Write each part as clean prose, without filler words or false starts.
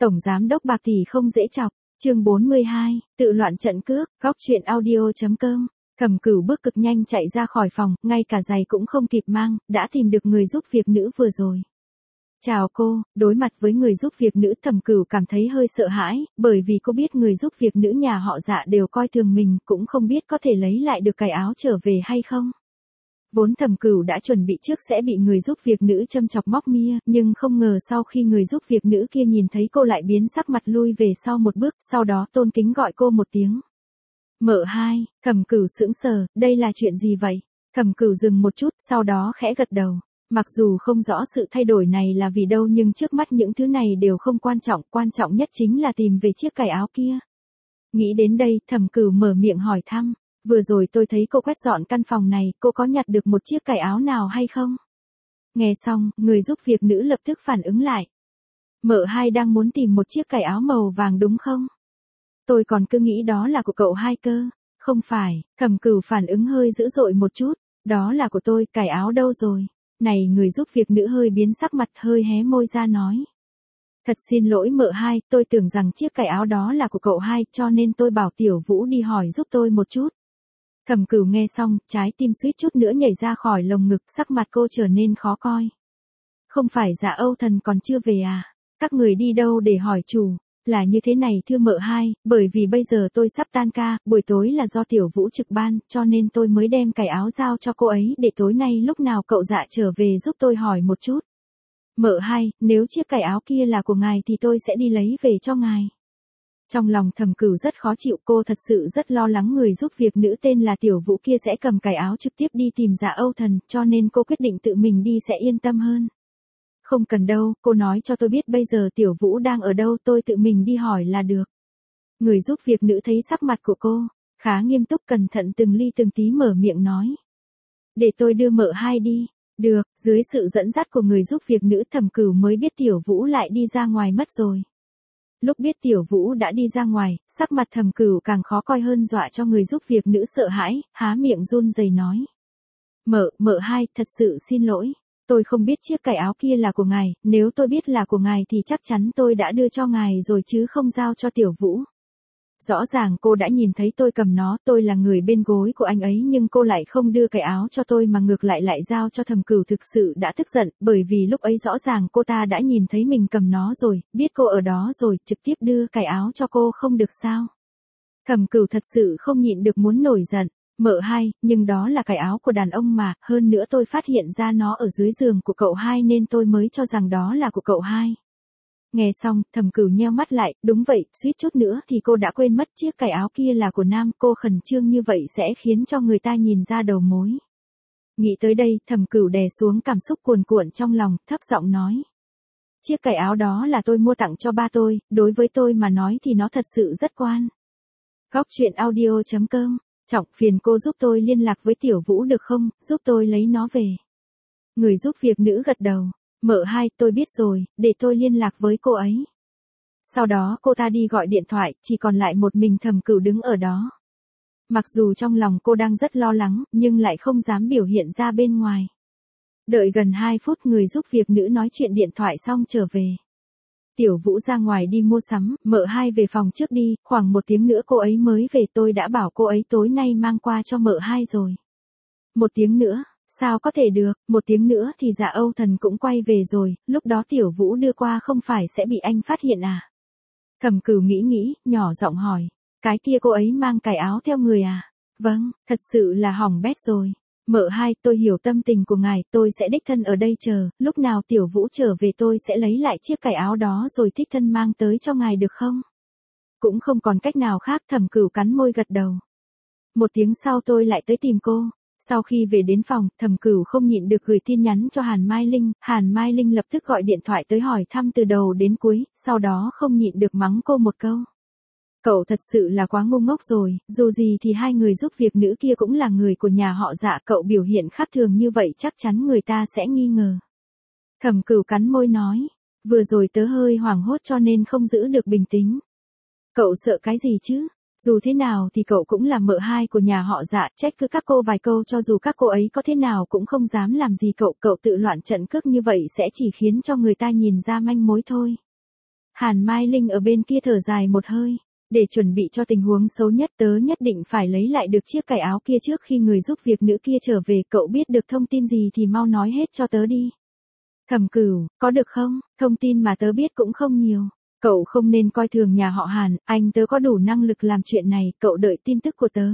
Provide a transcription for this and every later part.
Tổng giám đốc bạc tỷ không dễ chọc, chương 42, tự loạn trận cước, góc truyện audio.com. Thẩm Cửu bước cực nhanh chạy ra khỏi phòng, ngay cả giày cũng không kịp mang, đã tìm được người giúp việc nữ vừa rồi. Chào cô, đối mặt với người giúp việc nữ Thẩm Cửu cảm thấy hơi sợ hãi, bởi vì cô biết người giúp việc nữ nhà họ Dạ đều coi thường mình, cũng không biết có thể lấy lại được cái áo trở về hay không. Vốn Thẩm Cửu đã chuẩn bị trước sẽ bị người giúp việc nữ châm chọc móc mia, nhưng không ngờ sau khi người giúp việc nữ kia nhìn thấy cô lại biến sắc mặt lui về sau một bước, sau đó tôn kính gọi cô một tiếng. Mợ hai, Thẩm Cửu sững sờ, đây là chuyện gì vậy? Thẩm Cửu dừng một chút, sau đó khẽ gật đầu. Mặc dù không rõ sự thay đổi này là vì đâu nhưng trước mắt những thứ này đều không quan trọng nhất chính là tìm về chiếc cài áo kia. Nghĩ đến đây, Thẩm Cửu mở miệng hỏi thăm. Vừa rồi tôi thấy cô quét dọn căn phòng này, cô có nhặt được một chiếc cài áo nào hay không? Nghe xong, người giúp việc nữ lập tức phản ứng lại. Mợ hai đang muốn tìm một chiếc cài áo màu vàng đúng không? Tôi còn cứ nghĩ đó là của cậu hai cơ. Không phải, Thẩm Cửu phản ứng hơi dữ dội một chút. Đó là của tôi, cài áo đâu rồi? Này, người giúp việc nữ hơi biến sắc mặt, hơi hé môi ra nói. Thật xin lỗi mợ hai, tôi tưởng rằng chiếc cài áo đó là của cậu hai, cho nên tôi bảo Tiểu Vũ đi hỏi giúp tôi một chút. Thẩm Cửu nghe xong, trái tim suýt chút nữa nhảy ra khỏi lồng ngực, sắc mặt cô trở nên khó coi. Không phải Dạ Âu Thần còn chưa về à? Các người đi đâu để hỏi chủ? Là như thế này thưa mợ hai, bởi vì bây giờ tôi sắp tan ca, buổi tối là do Tiểu Vũ trực ban, cho nên tôi mới đem cài áo giao cho cô ấy để tối nay lúc nào cậu Dạ trở về giúp tôi hỏi một chút. Mợ hai, nếu chiếc cài áo kia là của ngài thì tôi sẽ đi lấy về cho ngài. Trong lòng Thẩm Cửu rất khó chịu, cô thật sự rất lo lắng người giúp việc nữ tên là Tiểu Vũ kia sẽ cầm cài áo trực tiếp đi tìm Dạ Âu Thần, cho nên cô quyết định tự mình đi sẽ yên tâm hơn. Không cần đâu, cô nói cho tôi biết bây giờ Tiểu Vũ đang ở đâu, tôi tự mình đi hỏi là được. Người giúp việc nữ thấy sắc mặt của cô khá nghiêm túc, cẩn thận từng ly từng tí mở miệng nói. Để tôi đưa mợ hai đi. Được, dưới sự dẫn dắt của người giúp việc nữ Thẩm Cửu mới biết Tiểu Vũ lại đi ra ngoài mất rồi. Lúc biết Tiểu Vũ đã đi ra ngoài, sắc mặt Thẩm Cửu càng khó coi hơn, dọa cho người giúp việc nữ sợ hãi, há miệng run rẩy nói. Mợ hai, thật sự xin lỗi. Tôi không biết chiếc cài áo kia là của ngài, nếu tôi biết là của ngài thì chắc chắn tôi đã đưa cho ngài rồi chứ không giao cho Tiểu Vũ. Rõ ràng cô đã nhìn thấy tôi cầm nó, tôi là người bên gối của anh ấy nhưng cô lại không đưa cài áo cho tôi mà ngược lại giao cho Thẩm Cửu, thực sự đã tức giận, bởi vì lúc ấy rõ ràng cô ta đã nhìn thấy mình cầm nó rồi, biết cô ở đó rồi, trực tiếp đưa cài áo cho cô không được sao. Thẩm Cửu thật sự không nhịn được muốn nổi giận. Mợ hai, nhưng đó là cài áo của đàn ông mà, hơn nữa tôi phát hiện ra nó ở dưới giường của cậu hai nên tôi mới cho rằng đó là của cậu hai. Nghe xong, Thẩm Cửu nheo mắt lại, đúng vậy, suýt chút nữa thì cô đã quên mất chiếc cài áo kia là của nam, cô khẩn trương như vậy sẽ khiến cho người ta nhìn ra đầu mối. Nghĩ tới đây, Thẩm Cửu đè xuống cảm xúc cuồn cuộn trong lòng, thấp giọng nói. Chiếc cài áo đó là tôi mua tặng cho ba tôi, đối với tôi mà nói thì nó thật sự rất quan. Góc truyện audio.com. Trọng, phiền cô giúp tôi liên lạc với Tiểu Vũ được không, giúp tôi lấy nó về. Người giúp việc nữ gật đầu. Mợ hai, tôi biết rồi, để tôi liên lạc với cô ấy. Sau đó cô ta đi gọi điện thoại, chỉ còn lại một mình Thẩm Cửu đứng ở đó. Mặc dù trong lòng cô đang rất lo lắng, nhưng lại không dám biểu hiện ra bên ngoài. Đợi gần 2 phút người giúp việc nữ nói chuyện điện thoại xong trở về. Tiểu Vũ ra ngoài đi mua sắm, mợ hai về phòng trước đi, khoảng 1 tiếng nữa cô ấy mới về, tôi đã bảo cô ấy tối nay mang qua cho mợ hai rồi. 1 tiếng nữa, sao có thể được, 1 tiếng nữa thì Dạ Âu Thần cũng quay về rồi, lúc đó Tiểu Vũ đưa qua không phải sẽ bị anh phát hiện à? Thẩm Cửu nghĩ, nhỏ giọng hỏi, cái kia cô ấy mang cài áo theo người à? Vâng, thật sự là hỏng bét rồi. Mợ hai, tôi hiểu tâm tình của ngài, tôi sẽ đích thân ở đây chờ, lúc nào Tiểu Vũ trở về tôi sẽ lấy lại chiếc cài áo đó rồi đích thân mang tới cho ngài được không? Cũng không còn cách nào khác, Thẩm Cửu cắn môi gật đầu. 1 tiếng sau tôi lại tới tìm cô. Sau khi về đến phòng, Thẩm Cửu không nhịn được gửi tin nhắn cho Hàn Mai Linh lập tức gọi điện thoại tới hỏi thăm từ đầu đến cuối, sau đó không nhịn được mắng cô một câu. Cậu thật sự là quá ngu ngốc rồi, dù gì thì hai người giúp việc nữ kia cũng là người của nhà họ Dạ, cậu biểu hiện khác thường như vậy chắc chắn người ta sẽ nghi ngờ. Thẩm Cửu cắn môi nói, vừa rồi tớ hơi hoảng hốt cho nên không giữ được bình tĩnh. Cậu sợ cái gì chứ? Dù thế nào thì cậu cũng là mợ hai của nhà họ Dạ, trách cứ các cô vài câu cho dù các cô ấy có thế nào cũng không dám làm gì cậu tự loạn trận cước như vậy sẽ chỉ khiến cho người ta nhìn ra manh mối thôi. Hàn Mai Linh ở bên kia thở dài một hơi. Để chuẩn bị cho tình huống xấu nhất tớ nhất định phải lấy lại được chiếc cài áo kia trước khi người giúp việc nữ kia trở về. Cậu biết được thông tin gì thì mau nói hết cho tớ đi. Thẩm Cửu, có được không? Thông tin mà tớ biết cũng không nhiều. Cậu không nên coi thường nhà họ Hàn, anh tớ có đủ năng lực làm chuyện này, cậu đợi tin tức của tớ.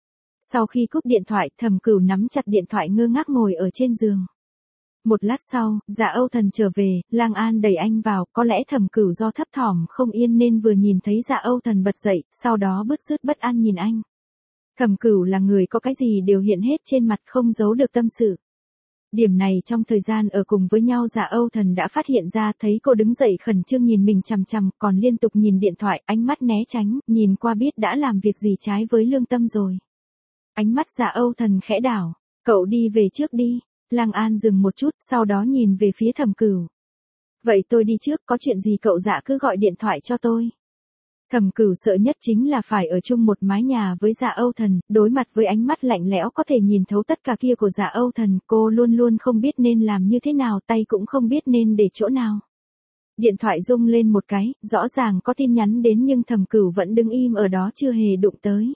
Sau khi cúp điện thoại, Thẩm Cửu nắm chặt điện thoại ngơ ngác ngồi ở trên giường. Một lát sau, Dạ Âu Thần trở về, Lang An đẩy anh vào, có lẽ Thẩm Cửu do thấp thỏm không yên nên vừa nhìn thấy Dạ Âu Thần bật dậy, sau đó bứt rứt bất an nhìn anh. Thẩm Cửu là người có cái gì đều hiện hết trên mặt, không giấu được tâm sự. Điểm này trong thời gian ở cùng với nhau Dạ Âu Thần đã phát hiện ra, thấy cô đứng dậy khẩn trương nhìn mình chằm chằm, còn liên tục nhìn điện thoại, ánh mắt né tránh, nhìn qua biết đã làm việc gì trái với lương tâm rồi. Ánh mắt Dạ Âu Thần khẽ đảo, cậu đi về trước đi. Lang An dừng một chút, sau đó nhìn về phía Thẩm Cửu. Vậy tôi đi trước, có chuyện gì cậu Dạ cứ gọi điện thoại cho tôi. Thẩm Cửu sợ nhất chính là phải ở chung một mái nhà với Dạ Âu Thần, đối mặt với ánh mắt lạnh lẽo có thể nhìn thấu tất cả kia của Dạ Âu Thần, cô luôn luôn không biết nên làm như thế nào, tay cũng không biết nên để chỗ nào. Điện thoại rung lên một cái, rõ ràng có tin nhắn đến nhưng Thẩm Cửu vẫn đứng im ở đó chưa hề đụng tới.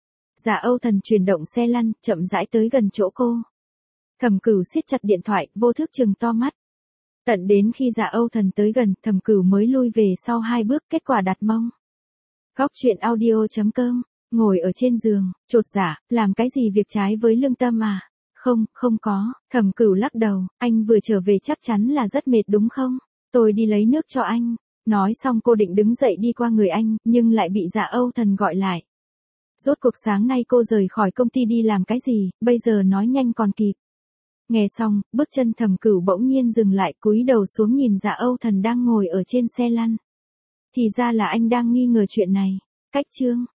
Dạ Âu Thần chuyển động xe lăn, chậm rãi tới gần chỗ cô. Thẩm Cửu siết chặt điện thoại, vô thức trừng to mắt. Tận đến khi Dạ Âu Thần tới gần, Thẩm Cửu mới lui về sau 2 bước, kết quả đặt mông. Góc truyện audio.com, ngồi ở trên giường, chột dạ, làm cái gì việc trái với lương tâm à? Không có, Thẩm Cửu lắc đầu, anh vừa trở về chắc chắn là rất mệt đúng không? Tôi đi lấy nước cho anh. Nói xong cô định đứng dậy đi qua người anh, nhưng lại bị Dạ Âu Thần gọi lại. Rốt cuộc sáng nay cô rời khỏi công ty đi làm cái gì, bây giờ nói nhanh còn kịp. Nghe xong, bước chân Thẩm Cửu bỗng nhiên dừng lại, cúi đầu xuống nhìn Dạ Âu Thần đang ngồi ở trên xe lăn. Thì ra là anh đang nghi ngờ chuyện này. Cách chương